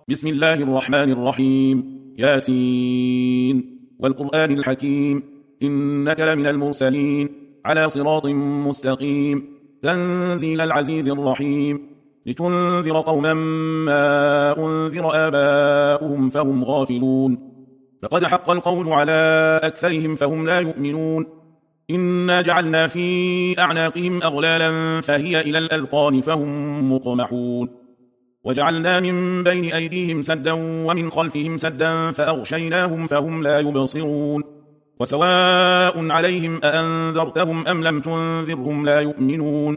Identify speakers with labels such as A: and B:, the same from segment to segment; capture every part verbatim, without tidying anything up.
A: بسم الله الرحمن الرحيم. ياسين والقرآن الحكيم إنك لمن المرسلين على صراط مستقيم تنزيل العزيز الرحيم لتنذر قوما ما أنذر آباؤهم فهم غافلون لقد حق القول على أكثرهم فهم لا يؤمنون إنا جعلنا في أعناقهم أغلالا فهي إلى الأذقان فهم مقمحون وجعلنا من بين أيديهم سدا ومن خلفهم سدا فأغشيناهم فهم لا يبصرون وسواء عليهم أأنذرتهم أم لم تنذرهم لا يؤمنون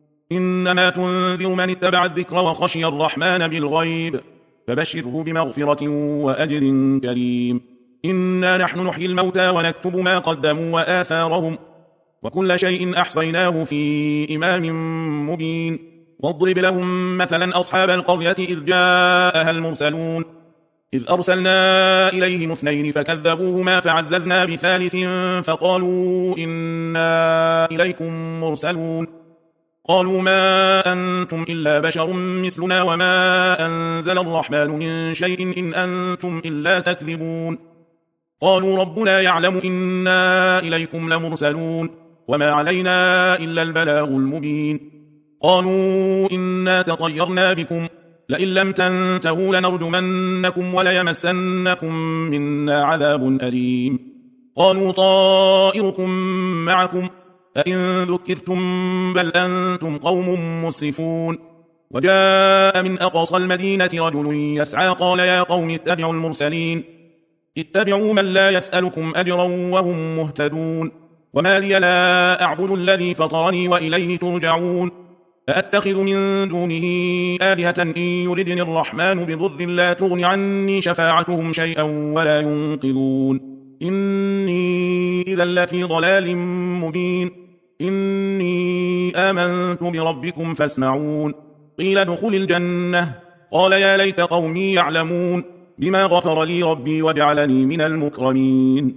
A: إنما تنذر من اتبع الذكر وخشي الرحمن بالغيب فبشره بمغفرة وأجر كريم. إنا نحن نحيي الموتى ونكتب ما قدموا وآثارهم وكل شيء أحصيناه في إمام مبين. واضرب لهم مثلا أصحاب القرية إذ جاءها المرسلون إذ أرسلنا إليهم اثنين فكذبوهما فعززنا بثالث فقالوا إنا إليكم مرسلون قالوا ما أنتم إلا بشر مثلنا وما أنزل الرحمن من شيء إن أنتم إلا تكذبون قالوا ربنا يعلم إنا إليكم لمرسلون وما علينا إلا البلاغ المبين. قالوا إنا تطيرنا بكم لئن لم تنتهوا لنرجمنكم وليمسنكم منا عذاب أليم. قالوا طائركم معكم أئن ذكرتم بل أنتم قوم مسرفون. وجاء من أقصى المدينة رجل يسعى قال يا قوم اتبعوا المرسلين اتبعوا من لا يسألكم أجرا وهم مهتدون وما لي لا أعبد الذي فطرني وإليه ترجعون أأتخذ من دونه آلهة إن يردني الرحمن بضر لا تغن عني شفاعتهم شيئا ولا ينقذون إني إذا لفي ضلال مبين. إني آمنت بربكم فاسمعون. قيل ادخل الجنة قال يا ليت قومي يعلمون بما غفر لي ربي وجعلني من المكرمين.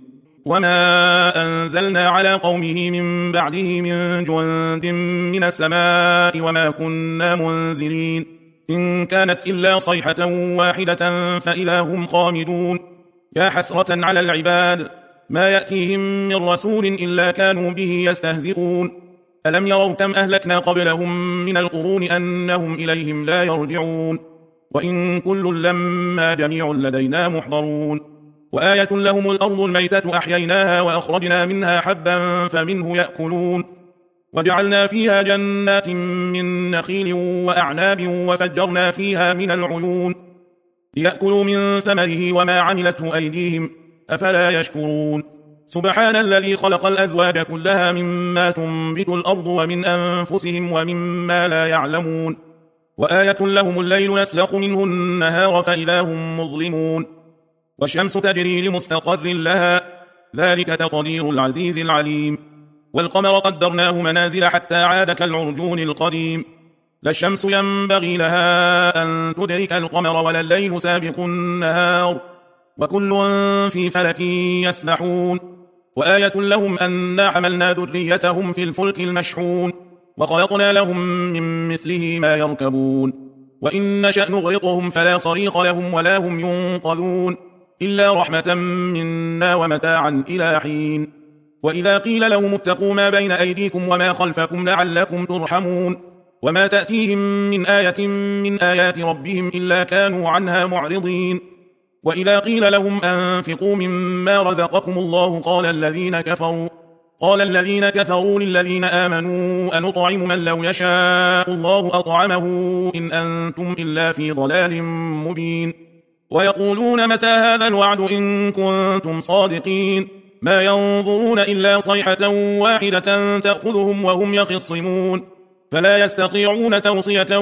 A: وما أنزلنا على قومه من بعده من جند من السماء وما كنا منزلين إن كانت إلا صيحة واحدة فإذا هم خامدون. يا حسرة على العباد ما يأتيهم من رسول إلا كانوا به يستهزئون ألم يروا كم أهلكنا قبلهم من القرون أنهم إليهم لا يرجعون وإن كل لما جميع لدينا محضرون. وآية لهم الأرض الميتة أحييناها وأخرجنا منها حبا فمنه يأكلون وجعلنا فيها جنات من نخيل وأعناب وفجرنا فيها من العيون ليأكلوا من ثمره وما عملته أيديهم أفلا يشكرون. سبحان الذي خلق الأزواج كلها مما تنبت الأرض ومن أنفسهم ومما لا يعلمون. وآية لهم الليل نسلخ منه النهار فإذا هم مظلمون والشمس تجري لمستقر لها ذلك تقدير العزيز العليم. والقمر قدرناه منازل حتى عاد كالعرجون القديم لا الشمس ينبغي لها أن تدرك القمر ولا الليل سابق النهار وكل في فلك يسبحون. وآية لهم أنا حملنا ذريتهم في الفلك المشحون وخلقنا لهم من مثله ما يركبون وإن نشأ نغرقهم فلا صريخ لهم ولا هم ينقذون إلا رحمة منا ومتاعا إلى حين. وإذا قيل لهم اتقوا ما بين أيديكم وما خلفكم لعلكم ترحمون وما تأتيهم من آية من آيات ربهم إلا كانوا عنها معرضين. وإذا قيل لهم أنفقوا مما رزقكم الله قال الذين كفروا قال الذين كفروا للذين آمنوا أنطعم من لو يشاء الله أطعمه إن أنتم إلا في ضلال مبين. ويقولون متى هذا الوعد إن كنتم صادقين ما ينظرون إلا صيحة واحدة تأخذهم وهم يخصمون فلا يستطيعون توصية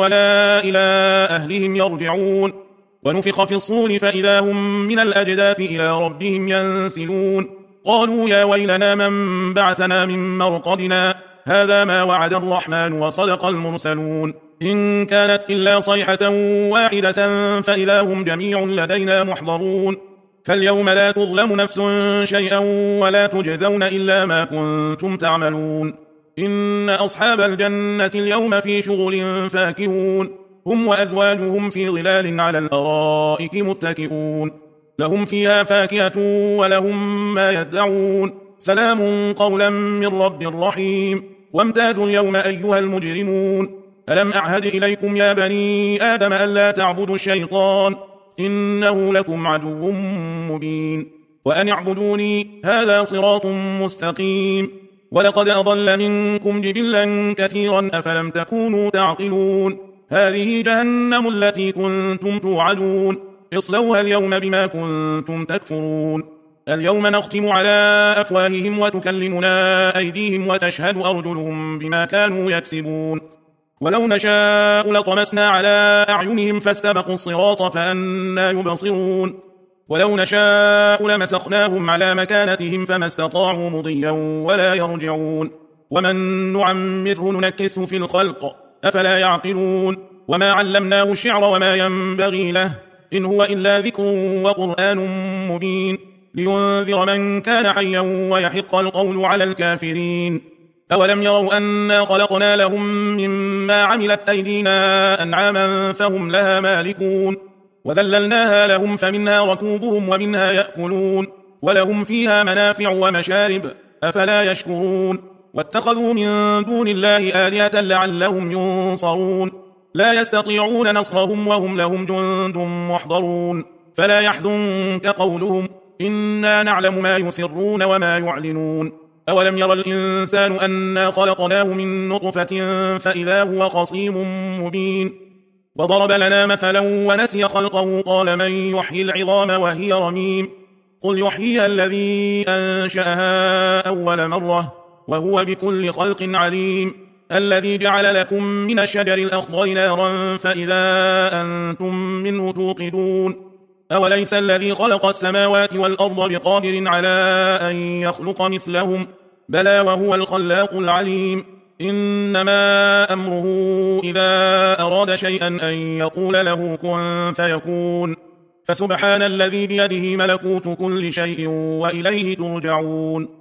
A: ولا إلى أهلهم يرجعون. ونفخ في الصور فإذا هم من الأجداث إلى ربهم ينسلون قالوا يا ويلنا من بعثنا من مرقدنا هذا ما وعد الرحمن وصدق المرسلون إن كانت إلا صيحة واحدة فإذا هم جميع لدينا محضرون. فاليوم لا تظلم نفس شيئا ولا تجزون إلا ما كنتم تعملون إن أصحاب الجنة اليوم في شغل فاكهون هم وأزواجهم في ظلال على الأرائك متكئون لهم فيها فاكهة ولهم ما يدعون سلام قولا من رب رحيم وامتازوا اليوم أيها المجرمون ألم أعهد إليكم يا بني آدم ألا تعبدوا الشيطان إنه لكم عدو مبين وأن اعبدوني هذا صراط مستقيم ولقد أضل منكم جبلا كثيرا أفلم تكونوا تعقلون هذه جهنم التي كنتم توعدون اصلوها اليوم بما كنتم تكفرون اليوم نختم على أفواههم وتكلمنا أيديهم وتشهد أرجلهم بما كانوا يكسبون ولو نشاء لطمسنا على أعينهم فاستبقوا الصراط فأنى يبصرون ولو نشاء لمسخناهم على مكانتهم فما استطاعوا مضيا ولا يرجعون ومن نعمره ننكسه في الخلق أفلا يعقلون وما علمناه الشعر وما ينبغي له إن هو إلا ذكر وقرآن مبين لينذر من كان حيا ويحق القول على الكافرين أولم يروا أنا خلقنا لهم مما عملت أيدينا أنعاما فهم لها مالكون وذللناها لهم فمنها ركوبهم ومنها يأكلون ولهم فيها منافع ومشارب أفلا يشكرون واتخذوا من دون الله آلهة لعلهم ينصرون لا يستطيعون نصرهم وهم لهم جند محضرون فلا يحزنك قولهم إنا نعلم ما يسرون وما يعلنون أولم يرى الإنسان أنا خلقناه من نطفة فإذا هو خصيم مبين وضرب لنا مثلا ونسي خلقه قال من يحيي العظام وهي رميم قل يحييها الذي أنشأها أول مرة وهو بكل خلق عليم الذي جعل لكم من الشجر الأخضر نارا فإذا أنتم منه توقدون أوليس الذي خلق السماوات والأرض بقادر على أن يخلق مثلهم بلى وهو الخلاق العليم إنما أمره إذا أراد شيئا أن يقول له كن فيكون فسبحان الذي بيده ملكوت كل شيء وإليه ترجعون